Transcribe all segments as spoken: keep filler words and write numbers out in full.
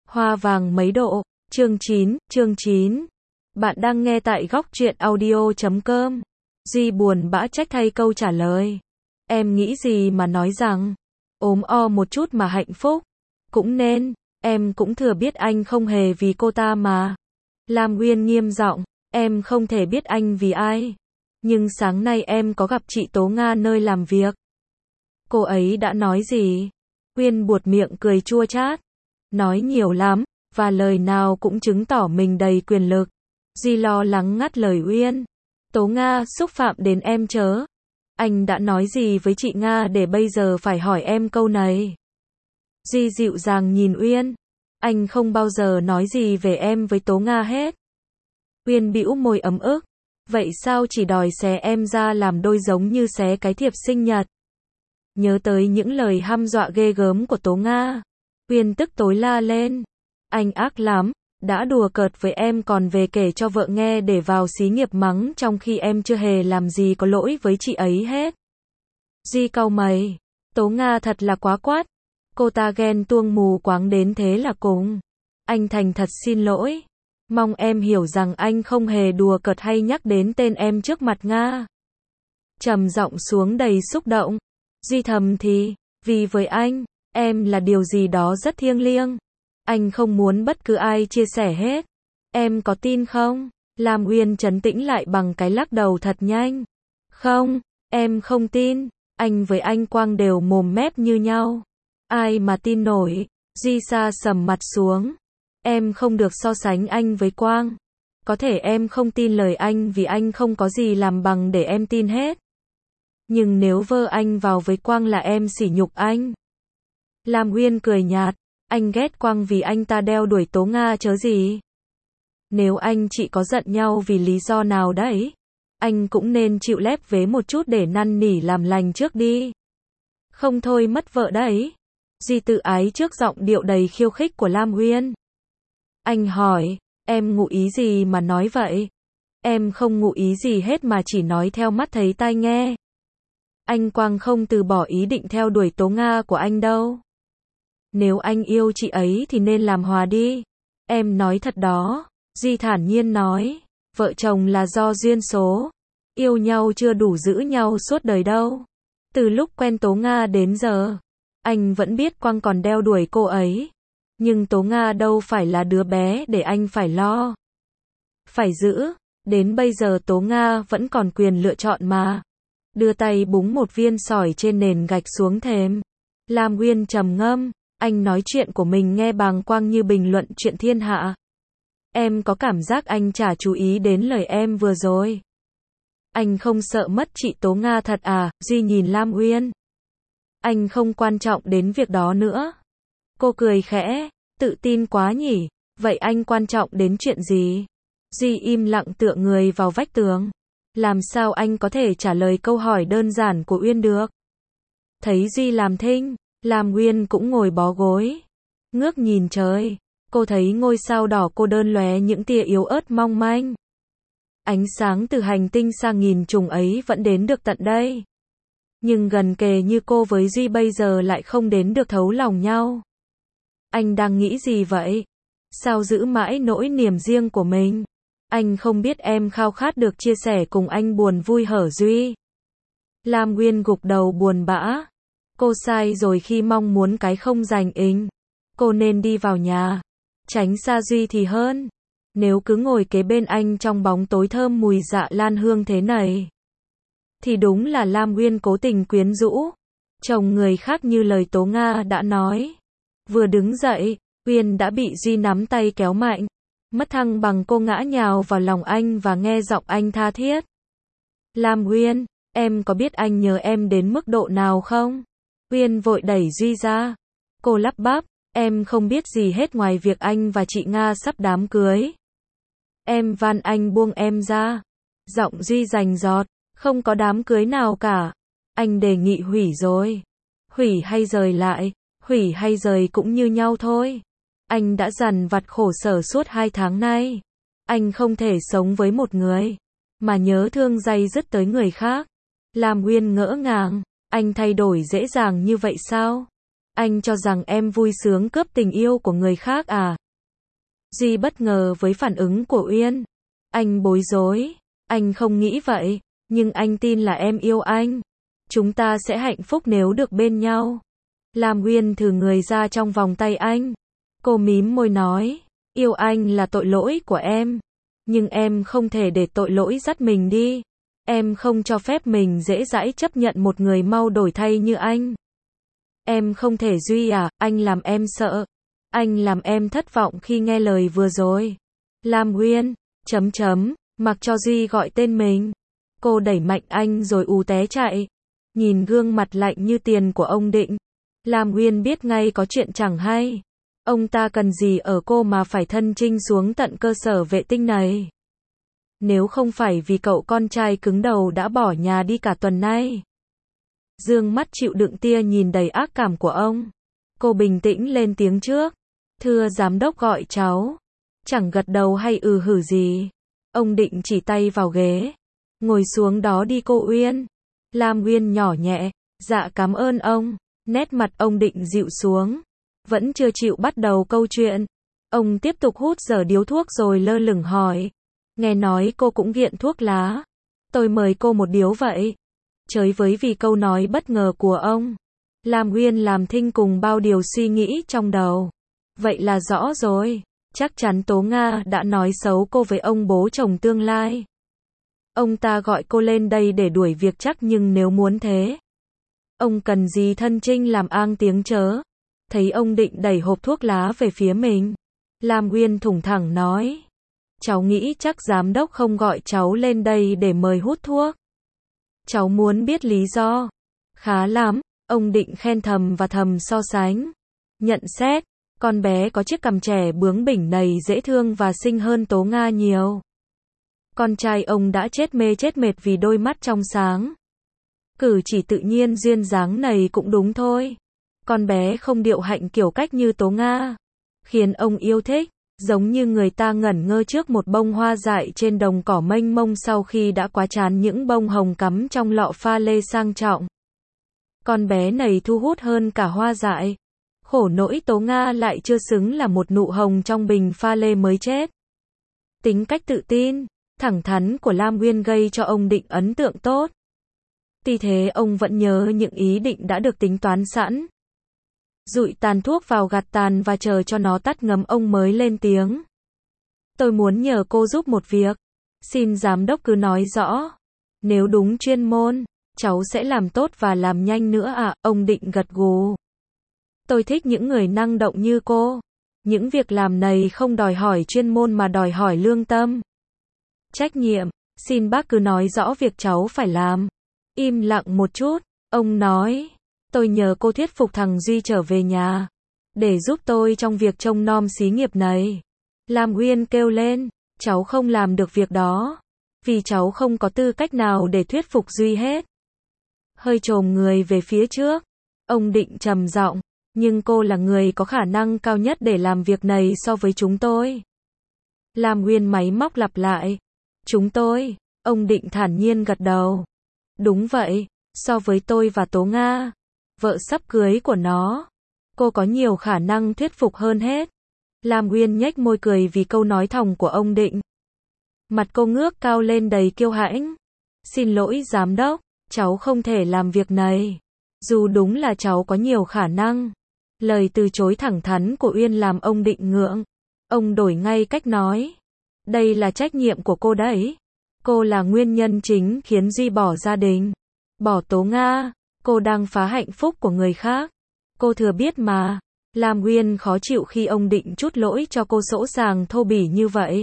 Hoa vàng mấy độ, chương chín, chương chín. Bạn đang nghe tại góc truyện audio chấm com. Duy buồn bã trách thay câu trả lời. Em nghĩ gì mà nói rằng, ốm o một chút mà hạnh phúc. Cũng nên, em cũng thừa biết anh không hề vì cô ta mà. Lam Uyên nghiêm giọng, em không thể biết anh vì ai. Nhưng sáng nay em có gặp chị Tố Nga nơi làm việc. Cô ấy đã nói gì? Uyên buột miệng cười chua chát. Nói nhiều lắm, và lời nào cũng chứng tỏ mình đầy quyền lực. Duy lo lắng ngắt lời Uyên. Tố Nga xúc phạm đến em chớ. Anh đã nói gì với chị Nga để bây giờ phải hỏi em câu này? Duy dịu dàng nhìn Uyên. Anh không bao giờ nói gì về em với Tố Nga hết. Uyên bĩu môi ấm ức. Vậy sao chỉ đòi xé em ra làm đôi giống như xé cái thiệp sinh nhật? Nhớ tới những lời hăm dọa ghê gớm của Tố Nga. Uyên tức tối la lên. Anh ác lắm, đã đùa cợt với em còn về kể cho vợ nghe để vào xí nghiệp mắng trong khi em chưa hề làm gì có lỗi với chị ấy hết. Duy cau mày. Tố Nga thật là quá quát. Cô ta ghen tuông mù quáng đến thế là cùng. Anh thành thật xin lỗi. Mong em hiểu rằng anh không hề đùa cợt hay nhắc đến tên em trước mặt Nga. Trầm giọng xuống đầy xúc động. Duy thầm thì, vì với anh, em là điều gì đó rất thiêng liêng. Anh không muốn bất cứ ai chia sẻ hết. Em có tin không? Lam Uyên trấn tĩnh lại bằng cái lắc đầu thật nhanh. Không, em không tin. Anh với anh Quang đều mồm mép như nhau. Ai mà tin nổi? Duy sa sầm mặt xuống. Em không được so sánh anh với Quang. Có thể em không tin lời anh vì anh không có gì làm bằng để em tin hết. Nhưng nếu vơ anh vào với Quang là em sỉ nhục anh. Lam Uyên cười nhạt. Anh ghét Quang vì anh ta đeo đuổi Tố Nga chớ gì. Nếu anh chị có giận nhau vì lý do nào đấy, anh cũng nên chịu lép vế một chút để năn nỉ làm lành trước đi. Không thôi mất vợ đấy. Duy tự ái trước giọng điệu đầy khiêu khích của Lam Uyên. Anh hỏi, em ngụ ý gì mà nói vậy? Em không ngụ ý gì hết mà chỉ nói theo mắt thấy tai nghe. Anh Quang không từ bỏ ý định theo đuổi Tố Nga của anh đâu. Nếu anh yêu chị ấy thì nên làm hòa đi. Em nói thật đó. Duy thản nhiên nói. Vợ chồng là do duyên số. Yêu nhau chưa đủ giữ nhau suốt đời đâu. Từ lúc quen Tố Nga đến giờ, anh vẫn biết Quang còn đeo đuổi cô ấy. Nhưng Tố Nga đâu phải là đứa bé để anh phải lo. Phải giữ. Đến bây giờ Tố Nga vẫn còn quyền lựa chọn mà. Đưa tay búng một viên sỏi trên nền gạch xuống thềm. Lam Uyên trầm ngâm. Anh nói chuyện của mình nghe bàng quang như bình luận chuyện thiên hạ. Em có cảm giác anh chả chú ý đến lời em vừa rồi. Anh không sợ mất chị Tố Nga thật à? Duy nhìn Lam Uyên. Anh không quan trọng đến việc đó nữa. Cô cười khẽ. Tự tin quá nhỉ? Vậy anh quan trọng đến chuyện gì? Duy im lặng tựa người vào vách tường. Làm sao anh có thể trả lời câu hỏi đơn giản của Uyên được? Thấy Duy làm thinh, Lam Uyên cũng ngồi bó gối. Ngước nhìn trời. Cô thấy ngôi sao đỏ cô đơn lóe những tia yếu ớt mong manh. Ánh sáng từ hành tinh xa nghìn trùng ấy vẫn đến được tận đây. Nhưng gần kề như cô với Duy bây giờ lại không đến được thấu lòng nhau. Anh đang nghĩ gì vậy? Sao giữ mãi nỗi niềm riêng của mình? Anh không biết em khao khát được chia sẻ cùng anh buồn vui hở Duy. Lam Uyên gục đầu buồn bã. Cô sai rồi khi mong muốn cái không dành inh. Cô nên đi vào nhà. Tránh xa Duy thì hơn. Nếu cứ ngồi kế bên anh trong bóng tối thơm mùi dạ lan hương thế này. Thì đúng là Lam Uyên cố tình quyến rũ. Chồng người khác như lời Tố Nga đã nói. Vừa đứng dậy, Uyên đã bị Duy nắm tay kéo mạnh. Mất thăng bằng cô ngã nhào vào lòng anh và nghe giọng anh tha thiết. Lam Uyên, em có biết anh nhớ em đến mức độ nào không? Uyên vội đẩy Duy ra. Cô lắp bắp, em không biết gì hết ngoài việc anh và chị Nga sắp đám cưới. Em van anh buông em ra. Giọng Duy rành rọt, không có đám cưới nào cả. Anh đề nghị hủy rồi. Hủy hay rời lại, hủy hay rời cũng như nhau thôi. Anh đã dằn vặt khổ sở suốt hai tháng nay. Anh không thể sống với một người, mà nhớ thương day dứt tới người khác. Lam Uyên ngỡ ngàng. Anh thay đổi dễ dàng như vậy sao? Anh cho rằng em vui sướng cướp tình yêu của người khác à? Duy bất ngờ với phản ứng của Uyên. Anh bối rối. Anh không nghĩ vậy, nhưng anh tin là em yêu anh. Chúng ta sẽ hạnh phúc nếu được bên nhau. Lam Uyên thử người ra trong vòng tay anh. Cô mím môi nói, yêu anh là tội lỗi của em. Nhưng em không thể để tội lỗi dắt mình đi. Em không cho phép mình dễ dãi chấp nhận một người mau đổi thay như anh. Em không thể Duy à, anh làm em sợ. Anh làm em thất vọng khi nghe lời vừa rồi. Lam Uyên, chấm chấm, mặc cho Duy gọi tên mình. Cô đẩy mạnh anh rồi ù té chạy. Nhìn gương mặt lạnh như tiền của ông Định, Lam Uyên biết ngay có chuyện chẳng hay. Ông ta cần gì ở cô mà phải thân chinh xuống tận cơ sở vệ tinh này. Nếu không phải vì cậu con trai cứng đầu đã bỏ nhà đi cả tuần nay. Dương mắt chịu đựng tia nhìn đầy ác cảm của ông. Cô bình tĩnh lên tiếng trước. Thưa giám đốc gọi cháu. Chẳng gật đầu hay ừ hử gì. Ông Định chỉ tay vào ghế. Ngồi xuống đó đi cô Uyên. Lam Uyên nhỏ nhẹ. Dạ cảm ơn ông. Nét mặt ông Định dịu xuống. Vẫn chưa chịu bắt đầu câu chuyện. Ông tiếp tục hút dở điếu thuốc rồi lơ lửng hỏi. Nghe nói cô cũng nghiện thuốc lá. Tôi mời cô một điếu vậy. Chới với vì câu nói bất ngờ của ông. Lam Uyên làm thinh cùng bao điều suy nghĩ trong đầu. Vậy là rõ rồi. Chắc chắn Tố Nga đã nói xấu cô với ông bố chồng tương lai. Ông ta gọi cô lên đây để đuổi việc chắc nhưng nếu muốn thế. Ông cần gì thân chinh làm ang tiếng chớ. Thấy ông Định đẩy hộp thuốc lá về phía mình. Lam Uyên thủng thẳng nói. Cháu nghĩ chắc giám đốc không gọi cháu lên đây để mời hút thuốc. Cháu muốn biết lý do. Khá lắm, ông Định khen thầm và thầm so sánh. Nhận xét, con bé có chiếc cằm trẻ bướng bỉnh này dễ thương và xinh hơn Tố Nga nhiều. Con trai ông đã chết mê chết mệt vì đôi mắt trong sáng. Cử chỉ tự nhiên duyên dáng này cũng đúng thôi. Con bé không điệu hạnh kiểu cách như Tố Nga. Khiến ông yêu thích. Giống như người ta ngẩn ngơ trước một bông hoa dại trên đồng cỏ mênh mông sau khi đã quá chán những bông hồng cắm trong lọ pha lê sang trọng. Con bé này thu hút hơn cả hoa dại. Khổ nỗi Tố Nga lại chưa xứng là một nụ hồng trong bình pha lê mới chết. Tính cách tự tin, thẳng thắn của Lam Uyên gây cho ông Định ấn tượng tốt. Tuy thế ông vẫn nhớ những ý định đã được tính toán sẵn. Dụi tàn thuốc vào gạt tàn và chờ cho nó tắt ngấm ông mới lên tiếng. Tôi muốn nhờ cô giúp một việc. Xin giám đốc cứ nói rõ. Nếu đúng chuyên môn, cháu sẽ làm tốt và làm nhanh nữa ạ. Ông Định gật gù. Tôi thích những người năng động như cô. Những việc làm này không đòi hỏi chuyên môn mà đòi hỏi lương tâm. Trách nhiệm. Xin bác cứ nói rõ việc cháu phải làm. Im lặng một chút. Ông nói. Tôi nhờ cô thuyết phục thằng Duy trở về nhà. Để giúp tôi trong việc trông nom xí nghiệp này. Lam Uyên kêu lên. Cháu không làm được việc đó. Vì cháu không có tư cách nào để thuyết phục Duy hết. Hơi chồm người về phía trước. Ông Định trầm giọng. Nhưng cô là người có khả năng cao nhất để làm việc này so với chúng tôi. Lam Uyên máy móc lặp lại. Chúng tôi. Ông Định thản nhiên gật đầu. Đúng vậy. So với tôi và Tố Nga, vợ sắp cưới của nó, cô có nhiều khả năng thuyết phục hơn hết. Lam Uyên nhếch môi cười vì câu nói thòng của ông Định. Mặt cô ngước cao lên đầy kiêu hãnh. Xin lỗi giám đốc, cháu không thể làm việc này. Dù đúng là cháu có nhiều khả năng. Lời từ chối thẳng thắn của Uyên làm ông Định ngượng. Ông đổi ngay cách nói. Đây là trách nhiệm của cô đấy. Cô là nguyên nhân chính khiến Duy bỏ gia đình. Bỏ Tố Nga. Cô đang phá hạnh phúc của người khác. Cô thừa biết mà. Lam Uyên khó chịu khi ông Định trút lỗi cho cô sỗ sàng thô bỉ như vậy.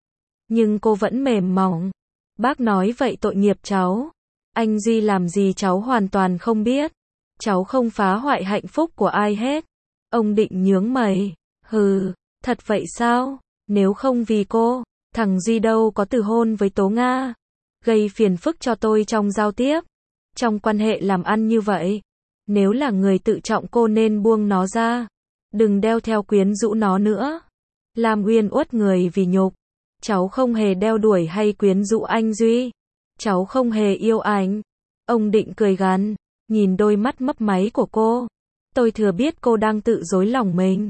Nhưng cô vẫn mềm mỏng. Bác nói vậy tội nghiệp cháu. Anh Duy làm gì cháu hoàn toàn không biết. Cháu không phá hoại hạnh phúc của ai hết. Ông Định nhướng mày. Hừ, thật vậy sao? Nếu không vì cô, thằng Duy đâu có từ hôn với Tố Nga. Gây phiền phức cho tôi trong giao tiếp. Trong quan hệ làm ăn như vậy. Nếu là người tự trọng cô nên buông nó ra. Đừng đeo theo quyến rũ nó nữa. Lam Uyên uất người vì nhục. Cháu không hề đeo đuổi hay quyến rũ anh Duy. Cháu không hề yêu anh. Ông Định cười gằn, nhìn đôi mắt mấp máy của cô. Tôi thừa biết cô đang tự dối lòng mình.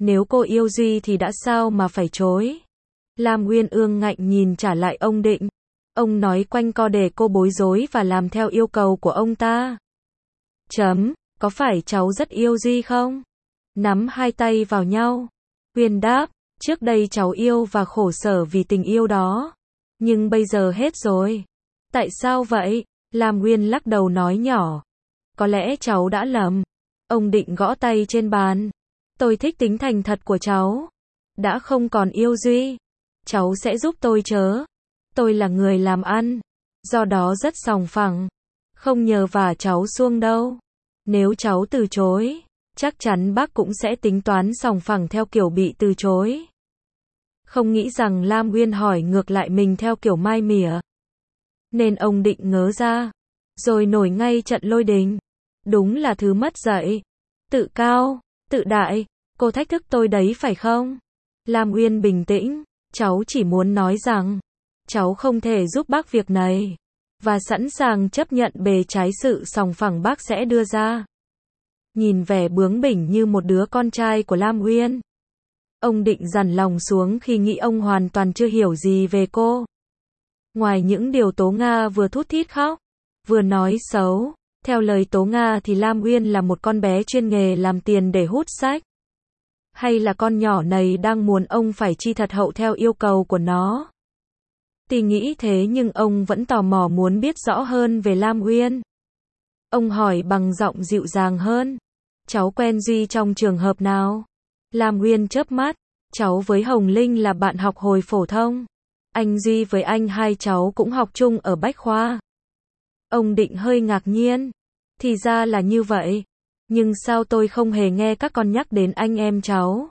Nếu cô yêu Duy thì đã sao mà phải chối? Lam Uyên ương ngạnh nhìn trả lại ông Định. Ông nói quanh co để cô bối rối và làm theo yêu cầu của ông ta. Chấm, có phải cháu rất yêu Duy không? Nắm hai tay vào nhau. Uyên đáp, trước đây cháu yêu và khổ sở vì tình yêu đó. Nhưng bây giờ hết rồi. Tại sao vậy? Lam Uyên lắc đầu nói nhỏ. Có lẽ cháu đã lầm. Ông Định gõ tay trên bàn. Tôi thích tính thành thật của cháu. Đã không còn yêu Duy. Cháu sẽ giúp tôi chớ. Tôi là người làm ăn. Do đó rất sòng phẳng. Không nhờ vả cháu xuông đâu. Nếu cháu từ chối, chắc chắn bác cũng sẽ tính toán sòng phẳng theo kiểu bị từ chối. Không nghĩ rằng Lam Uyên hỏi ngược lại mình theo kiểu mai mỉa. Nên ông Định ngớ ra. Rồi nổi ngay trận lôi đình. Đúng là thứ mất dạy. Tự cao, tự đại. Cô thách thức tôi đấy phải không? Lam Uyên bình tĩnh. Cháu chỉ muốn nói rằng, cháu không thể giúp bác việc này. Và sẵn sàng chấp nhận bề trái sự sòng phẳng bác sẽ đưa ra. Nhìn vẻ bướng bỉnh như một đứa con trai của Lam Uyên. Ông Định dằn lòng xuống khi nghĩ ông hoàn toàn chưa hiểu gì về cô. Ngoài những điều Tố Nga vừa thút thít khóc, vừa nói xấu. Theo lời Tố Nga thì Lam Uyên là một con bé chuyên nghề làm tiền để hút sách. Hay là con nhỏ này đang muốn ông phải chi thật hậu theo yêu cầu của nó? Tuy nghĩ thế nhưng ông vẫn tò mò muốn biết rõ hơn về Lam Uyên. Ông hỏi bằng giọng dịu dàng hơn. Cháu quen Duy trong trường hợp nào? Lam Uyên chớp mắt. Cháu với Hồng Linh là bạn học hồi phổ thông. Anh Duy với anh hai cháu cũng học chung ở Bách Khoa. Ông Định hơi ngạc nhiên. Thì ra là như vậy. Nhưng sao tôi không hề nghe các con nhắc đến anh em cháu?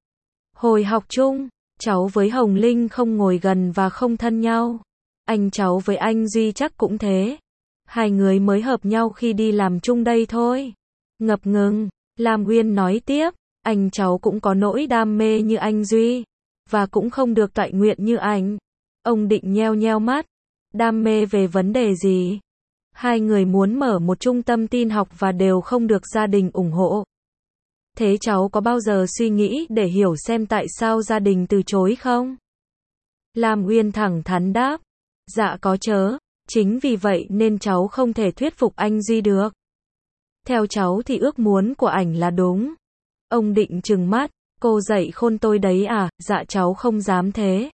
Hồi học chung, cháu với Hồng Linh không ngồi gần và không thân nhau. Anh cháu với anh Duy chắc cũng thế. Hai người mới hợp nhau khi đi làm chung đây thôi. Ngập ngừng, Lam Uyên nói tiếp. Anh cháu cũng có nỗi đam mê như anh Duy. Và cũng không được toại nguyện như anh. Ông Định nheo nheo mắt. Đam mê về vấn đề gì? Hai người muốn mở một trung tâm tin học và đều không được gia đình ủng hộ. Thế cháu có bao giờ suy nghĩ để hiểu xem tại sao gia đình từ chối không? Lam Uyên thẳng thắn đáp. Dạ có chớ. Chính vì vậy nên cháu không thể thuyết phục anh Duy được. Theo cháu thì ước muốn của ảnh là đúng. Ông Định trừng mắt. Cô dạy khôn tôi đấy à? Dạ cháu không dám thế.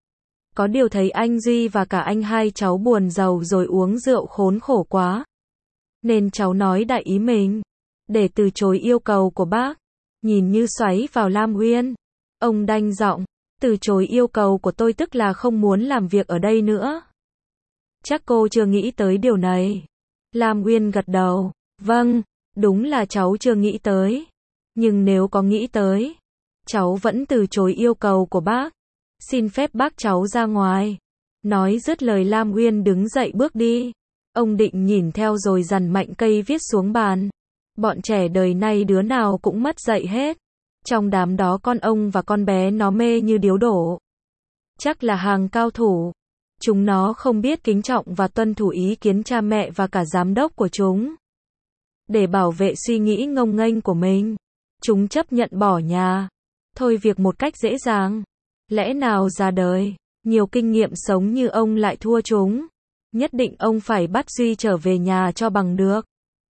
Có điều thấy anh Duy và cả anh hai cháu buồn giàu rồi uống rượu khốn khổ quá. Nên cháu nói đại ý mình. Để từ chối yêu cầu của bác. Nhìn như xoáy vào Lam Uyên. Ông đanh giọng. Từ chối yêu cầu của tôi tức là không muốn làm việc ở đây nữa. Chắc cô chưa nghĩ tới điều này. Lam Uyên gật đầu. Vâng, đúng là cháu chưa nghĩ tới. Nhưng nếu có nghĩ tới, cháu vẫn từ chối yêu cầu của bác. Xin phép bác cháu ra ngoài. Nói dứt lời Lam Uyên đứng dậy bước đi. Ông Định nhìn theo rồi dằn mạnh cây viết xuống bàn. Bọn trẻ đời nay đứa nào cũng mất dạy hết. Trong đám đó con ông và con bé nó mê như điếu đổ. Chắc là hàng cao thủ. Chúng nó không biết kính trọng và tuân thủ ý kiến cha mẹ và cả giám đốc của chúng. Để bảo vệ suy nghĩ ngông nghênh của mình, chúng chấp nhận bỏ nhà. Thôi việc một cách dễ dàng. Lẽ nào ra đời, nhiều kinh nghiệm sống như ông lại thua chúng. Nhất định ông phải bắt Duy trở về nhà cho bằng được.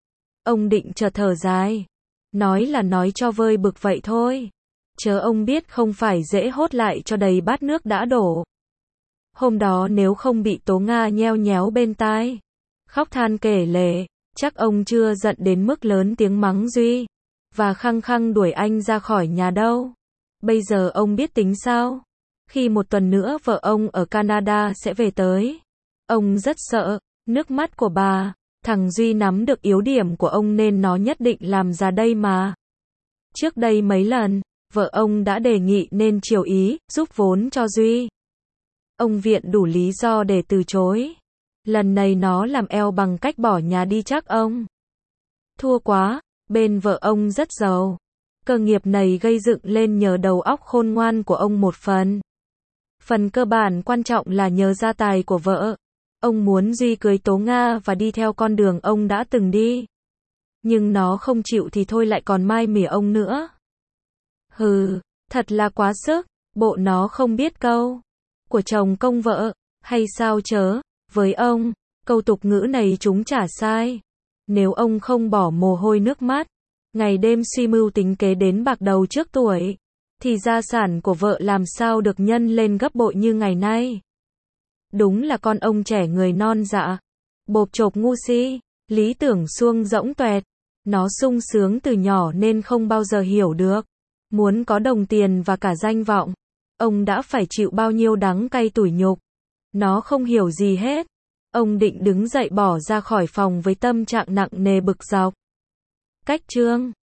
Ông Định chợt thở dài. Nói là nói cho vơi bực vậy thôi. Chớ ông biết không phải dễ hốt lại cho đầy bát nước đã đổ. Hôm đó nếu không bị Tố Nga nheo nhéo bên tai, khóc than kể lể, chắc ông chưa giận đến mức lớn tiếng mắng Duy. Và khăng khăng đuổi anh ra khỏi nhà đâu. Bây giờ ông biết tính sao? Khi một tuần nữa vợ ông ở Canada sẽ về tới. Ông rất sợ, nước mắt của bà. Thằng Duy nắm được yếu điểm của ông nên nó nhất định làm ra đây mà. Trước đây mấy lần, vợ ông đã đề nghị nên chiều ý, giúp vốn cho Duy. Ông viện đủ lý do để từ chối. Lần này nó làm eo bằng cách bỏ nhà đi chắc ông. Thua quá, bên vợ ông rất giàu. Cơ nghiệp này gây dựng lên nhờ đầu óc khôn ngoan của ông một phần. Phần cơ bản quan trọng là nhờ gia tài của vợ. Ông muốn Duy cưới Tố Nga và đi theo con đường ông đã từng đi. Nhưng nó không chịu thì thôi lại còn mai mỉa ông nữa. Hừ, thật là quá sức, bộ nó không biết câu của chồng công vợ, hay sao chớ, với ông, câu tục ngữ này chúng chả sai. Nếu ông không bỏ mồ hôi nước mắt, ngày đêm suy mưu tính kế đến bạc đầu trước tuổi, thì gia sản của vợ làm sao được nhân lên gấp bội như ngày nay. Đúng là con ông trẻ người non dạ, bộp chộp ngu si, lý tưởng suông rỗng toẹt. Nó sung sướng từ nhỏ nên không bao giờ hiểu được. Muốn có đồng tiền và cả danh vọng, ông đã phải chịu bao nhiêu đắng cay tủi nhục. Nó không hiểu gì hết. Ông định đứng dậy bỏ ra khỏi phòng với tâm trạng nặng nề bực dọc. Cách chương